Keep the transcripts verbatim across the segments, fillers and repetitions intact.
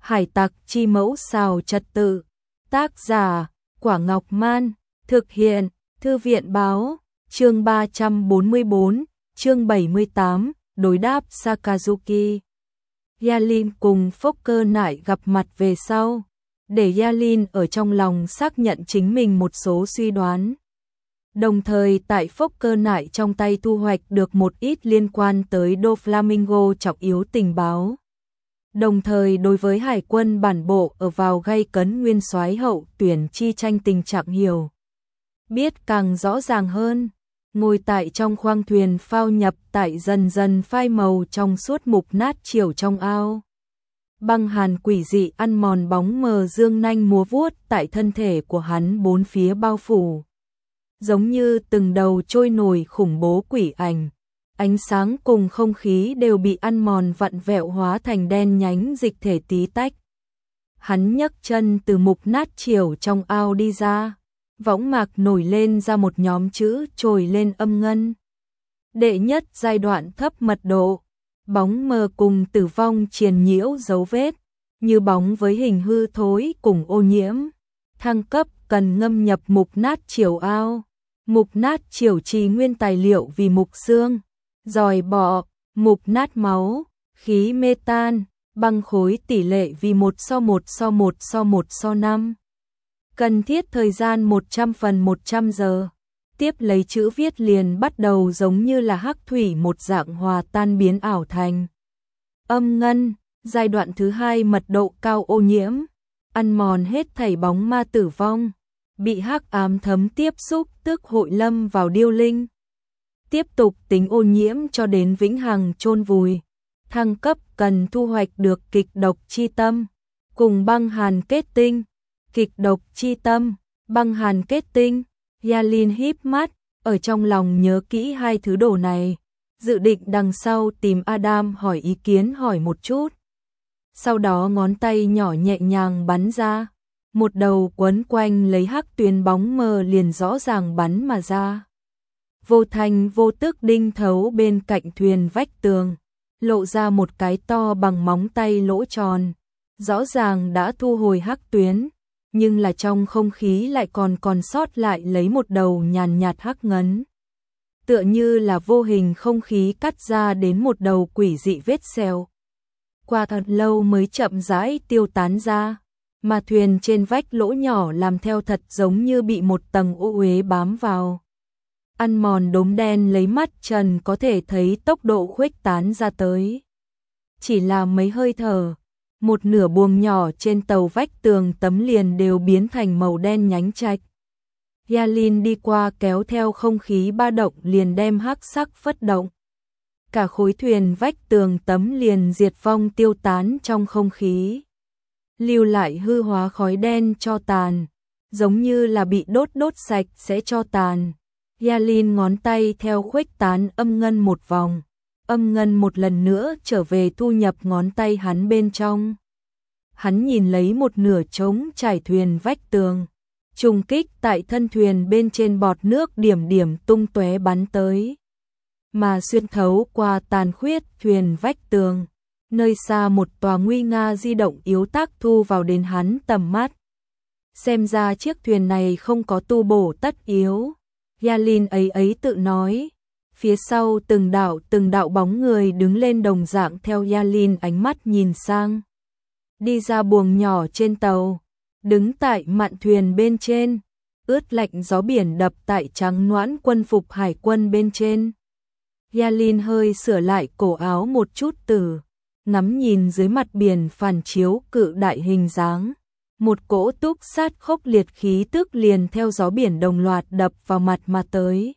Hải tặc chi mẫu xào trật tự. Tác giả, Quả Ngọc Man. Thực hiện, Thư viện báo. Chương ba trăm bốn mươi bốn, chương bảy mươi tám, đối đáp Sakazuki. Yalin cùng Fokker Nại gặp mặt về sau, để Yalin ở trong lòng xác nhận chính mình một số suy đoán. Đồng thời tại Fokker Nại trong tay thu hoạch được một ít liên quan tới Doflamingo trọng yếu tình báo. Đồng thời đối với hải quân bản bộ ở vào gây cấn nguyên soái hậu tuyển chi tranh tình trạng hiểu biết càng rõ ràng hơn. Ngồi tại trong khoang thuyền phao nhập tại dần dần phai màu trong suốt mục nát chiều trong ao. Băng hàn quỷ dị ăn mòn bóng mờ dương nanh múa vuốt tại thân thể của hắn bốn phía bao phủ. Giống như từng đầu trôi nổi khủng bố quỷ ảnh. Ánh sáng cùng không khí đều bị ăn mòn vặn vẹo hóa thành đen nhánh dịch thể tí tách. Hắn nhấc chân từ mục nát chiều trong ao đi ra. Võng mạc nổi lên ra một nhóm chữ trồi lên âm ngân. Đệ nhất giai đoạn thấp mật độ. Bóng mờ cùng tử vong triền nhiễu dấu vết. Như bóng với hình hư thối cùng ô nhiễm. Thăng cấp cần ngâm nhập mục nát chiều ao. Mục nát chiều trì nguyên tài liệu vì mục xương. Giòi bọ, mục nát máu, khí metan, băng khối tỷ lệ vì một so một so một so một so năm. Cần thiết thời gian một trăm phần một trăm giờ. Tiếp lấy chữ viết liền bắt đầu giống như là hắc thủy một dạng hòa tan biến ảo thành âm ngân. Giai đoạn thứ hai mật độ cao ô nhiễm, ăn mòn hết thảy bóng ma tử vong, bị hắc ám thấm tiếp xúc tức hội lâm vào điêu linh. Tiếp tục tính ô nhiễm cho đến vĩnh hằng chôn vùi. Thăng cấp cần thu hoạch được kịch độc chi tâm cùng băng hàn kết tinh. Kịch độc chi tâm, băng hàn kết tinh. Yalin híp mắt, ở trong lòng nhớ kỹ hai thứ đồ này, dự định đằng sau tìm Adam hỏi ý kiến hỏi một chút. Sau đó ngón tay nhỏ nhẹ nhàng bắn ra, một đầu quấn quanh lấy hắc tuyến bóng mờ liền rõ ràng bắn mà ra. Vô thành vô tức đinh thấu bên cạnh thuyền vách tường, lộ ra một cái to bằng móng tay lỗ tròn, rõ ràng đã thu hồi hắc tuyến, nhưng là trong không khí lại còn còn sót lại lấy một đầu nhàn nhạt hắc ngấn. Tựa như là vô hình không khí cắt ra đến một đầu quỷ dị vết sẹo. Qua thật lâu mới chậm rãi tiêu tán ra, mà thuyền trên vách lỗ nhỏ làm theo thật giống như bị một tầng ô uế bám vào. Ăn mòn đốm đen lấy mắt trần có thể thấy tốc độ khuếch tán ra tới. Chỉ là mấy hơi thở, một nửa buồng nhỏ trên tàu vách tường tấm liền đều biến thành màu đen nhánh trạch. Yalin đi qua kéo theo không khí ba động liền đem hắc sắc phất động. Cả khối thuyền vách tường tấm liền diệt vong tiêu tán trong không khí. Lưu lại hư hóa khói đen cho tàn, giống như là bị đốt đốt sạch sẽ cho tàn. Yalin ngón tay theo khuếch tán âm ngân một vòng, âm ngân một lần nữa trở về thu nhập ngón tay hắn bên trong. Hắn nhìn lấy một nửa trống trải thuyền vách tường, trùng kích tại thân thuyền bên trên bọt nước điểm điểm tung tóe bắn tới, mà xuyên thấu qua tàn khuyết thuyền vách tường, nơi xa một tòa nguy nga di động yếu tác thu vào đến hắn tầm mắt. Xem ra chiếc thuyền này không có tu bổ tất yếu. Yalin ấy ấy tự nói. Phía sau từng đạo từng đạo bóng người đứng lên đồng dạng theo Yalin ánh mắt nhìn sang. Đi ra buồng nhỏ trên tàu, đứng tại mạn thuyền bên trên, ướt lạnh gió biển đập tại trắng noãn quân phục hải quân bên trên. Yalin hơi sửa lại cổ áo một chút từ, ngắm nhìn dưới mặt biển phản chiếu cự đại hình dáng. Một cỗ túc sát khốc liệt khí tức liền theo gió biển đồng loạt đập vào mặt mà tới.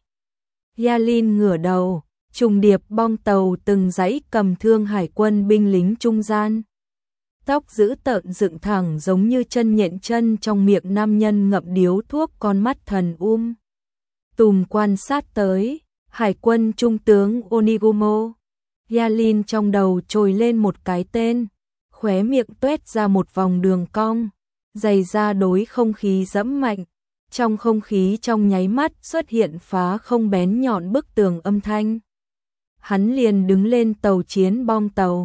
Yalin ngửa đầu, trùng điệp bong tàu từng dãy cầm thương hải quân binh lính trung gian. Tóc giữ tợn dựng thẳng giống như chân nhện chân trong miệng nam nhân ngậm điếu thuốc con mắt thần um. Tùm quan sát tới, hải quân trung tướng Onigumo. Yalin trong đầu trồi lên một cái tên, khóe miệng tuét ra một vòng đường cong. Giày da đối không khí dẫm mạnh, trong không khí trong nháy mắt xuất hiện phá không bén nhọn bức tường âm thanh. Hắn liền đứng lên tàu chiến bong tàu,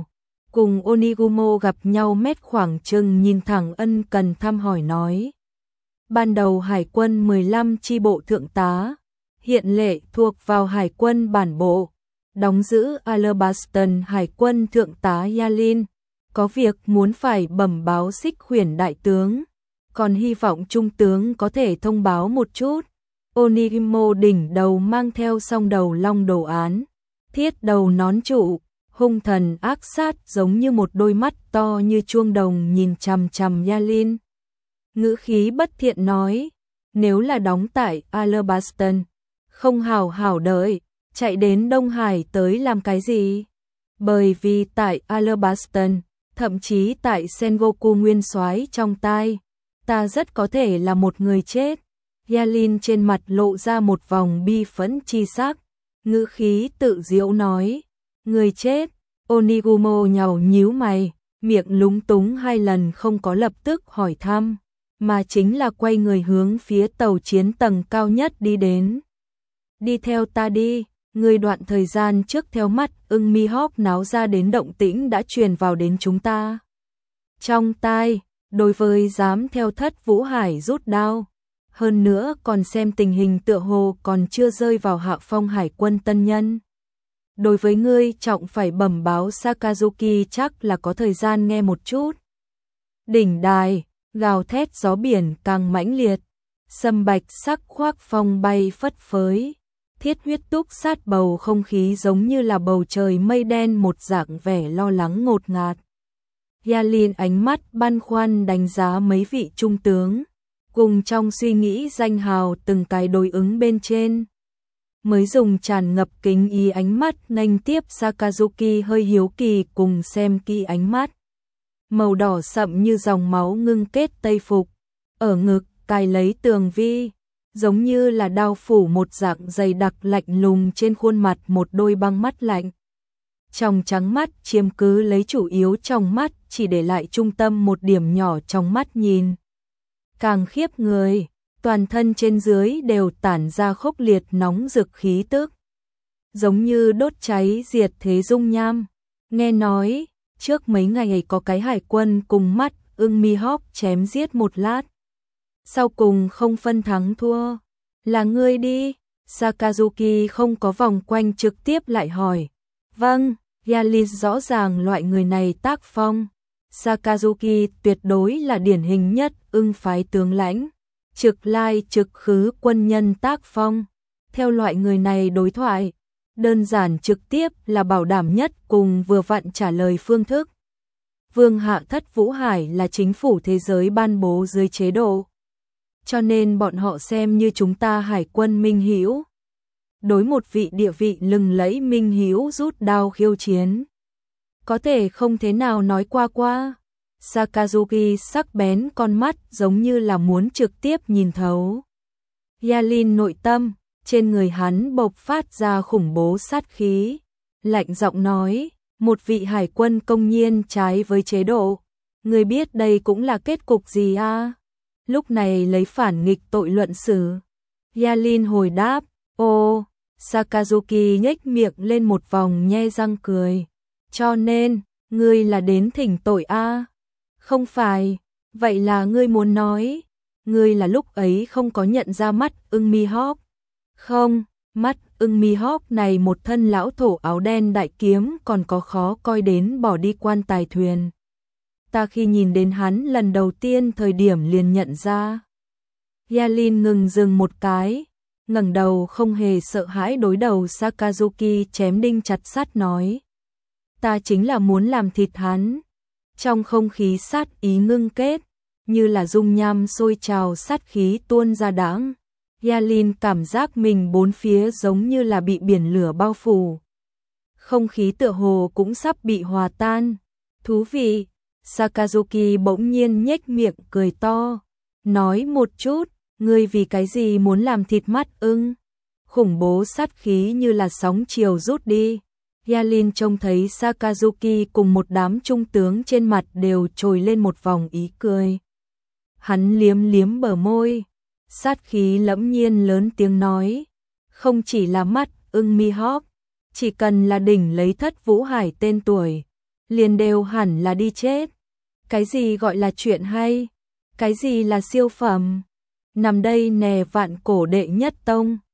cùng Onigumo gặp nhau mét khoảng chừng nhìn thẳng ân cần thăm hỏi nói. Ban đầu Hải quân mười lăm chi bộ thượng tá, hiện lệ thuộc vào Hải quân bản bộ, đóng giữ Alabaston Hải quân thượng tá Yalin, có việc muốn phải bẩm báo Xích Huyền đại tướng, còn hy vọng trung tướng có thể thông báo một chút. Onigumo đỉnh đầu mang theo song đầu long đồ án, thiết đầu nón trụ, hung thần ác sát giống như một đôi mắt to như chuông đồng nhìn chằm chằm Yalin. Ngữ khí bất thiện nói, nếu là đóng tại Alabaston, không hào hảo đợi, chạy đến Đông Hải tới làm cái gì? Bởi vì tại Alabaston, thậm chí tại Sengoku nguyên soái trong tai, ta rất có thể là một người chết. Yalin trên mặt lộ ra một vòng bi phẫn chi sắc, ngữ khí tự diễu nói, người chết. Onigumo nhàu nhíu mày, miệng lúng túng hai lần không có lập tức hỏi thăm, mà chính là quay người hướng phía tàu chiến tầng cao nhất đi đến. Đi theo ta đi, người đoạn thời gian trước theo mắt ưng mi hawk náo ra đến động tĩnh đã truyền vào đến chúng ta. Trong tai, đối với dám theo Thất Vũ Hải rút đao, hơn nữa còn xem tình hình tựa hồ còn chưa rơi vào hạ phong hải quân tân nhân. Đối với ngươi trọng phải bẩm báo Sakazuki chắc là có thời gian nghe một chút. Đỉnh đài, gào thét gió biển càng mãnh liệt, sâm bạch sắc khoác phong bay phất phới, thiết huyết túc sát bầu không khí giống như là bầu trời mây đen một dạng vẻ lo lắng ngột ngạt. Yalin ánh mắt băn khoăn đánh giá mấy vị trung tướng, cùng trong suy nghĩ danh hào từng cái đối ứng bên trên. Mới dùng tràn ngập kính ý ánh mắt nghênh tiếp Sakazuki hơi hiếu kỳ cùng xem kỹ ánh mắt. Màu đỏ sậm như dòng máu ngưng kết tây phục, ở ngực cài lấy tường vi, giống như là đao phủ một dạng dày đặc lạnh lùng trên khuôn mặt một đôi băng mắt lạnh. Trong trắng mắt chiếm cứ lấy chủ yếu trong mắt, chỉ để lại trung tâm một điểm nhỏ trong mắt nhìn. Càng khiếp người, toàn thân trên dưới đều tản ra khốc liệt nóng rực khí tức, giống như đốt cháy diệt thế dung nham. Nghe nói, trước mấy ngày ấy có cái hải quân cùng mắt ưng mi hawk chém giết một lát, sau cùng không phân thắng thua. Là ngươi đi? Sakazuki không có vòng quanh trực tiếp lại hỏi. Vâng, Yalin rõ ràng loại người này tác phong. Sakazuki tuyệt đối là điển hình nhất ưng phái tướng lãnh, trực lai trực khứ quân nhân tác phong. Theo loại người này đối thoại, đơn giản trực tiếp là bảo đảm nhất cùng vừa vặn trả lời phương thức. Vương hạ Thất Vũ Hải là chính phủ thế giới ban bố dưới chế độ, cho nên bọn họ xem như chúng ta hải quân minh hữu. Đối một vị địa vị lừng lẫy minh hữu rút đao khiêu chiến, có thể không thế nào nói qua qua. Sakazuki sắc bén con mắt giống như là muốn trực tiếp nhìn thấu. Yalin nội tâm, trên người hắn bộc phát ra khủng bố sát khí, lạnh giọng nói, một vị hải quân công nhiên trái với chế độ, người biết đây cũng là kết cục gì à? Lúc này lấy phản nghịch tội luận xử. Yalin hồi đáp, ô, Sakazuki nhếch miệng lên một vòng nhe răng cười. Cho nên, ngươi là đến thỉnh tội a? À? Không phải, vậy là ngươi muốn nói, ngươi là lúc ấy không có nhận ra mắt ưng mi hawk. Không, mắt ưng mi hawk này một thân lão thổ áo đen đại kiếm còn có khó coi đến bỏ đi quan tài thuyền. Ta khi nhìn đến hắn lần đầu tiên thời điểm liền nhận ra. Yalin ngừng dừng một cái, ngẩng đầu không hề sợ hãi đối đầu Sakazuki chém đinh chặt sắt nói. Ta chính là muốn làm thịt hắn. Trong không khí sát ý ngưng kết, như là dung nham sôi trào sát khí tuôn ra đãng. Yalin cảm giác mình bốn phía giống như là bị biển lửa bao phủ. Không khí tựa hồ cũng sắp bị hòa tan. Thú vị, Sakazuki bỗng nhiên nhếch miệng cười to. Nói một chút, ngươi vì cái gì muốn làm thịt mắt ưng? Khủng bố sát khí như là sóng chiều rút đi. Yalin trông thấy Sakazuki cùng một đám trung tướng trên mặt đều trồi lên một vòng ý cười. Hắn liếm liếm bờ môi, sát khí lẫm nhiên lớn tiếng nói, không chỉ là mắt ưng mi hawk, chỉ cần là đỉnh lấy Thất Vũ Hải tên tuổi, liền đều hẳn là đi chết. Cái gì gọi là chuyện hay? Cái gì là siêu phẩm? Nằm đây nè vạn cổ đệ nhất tông.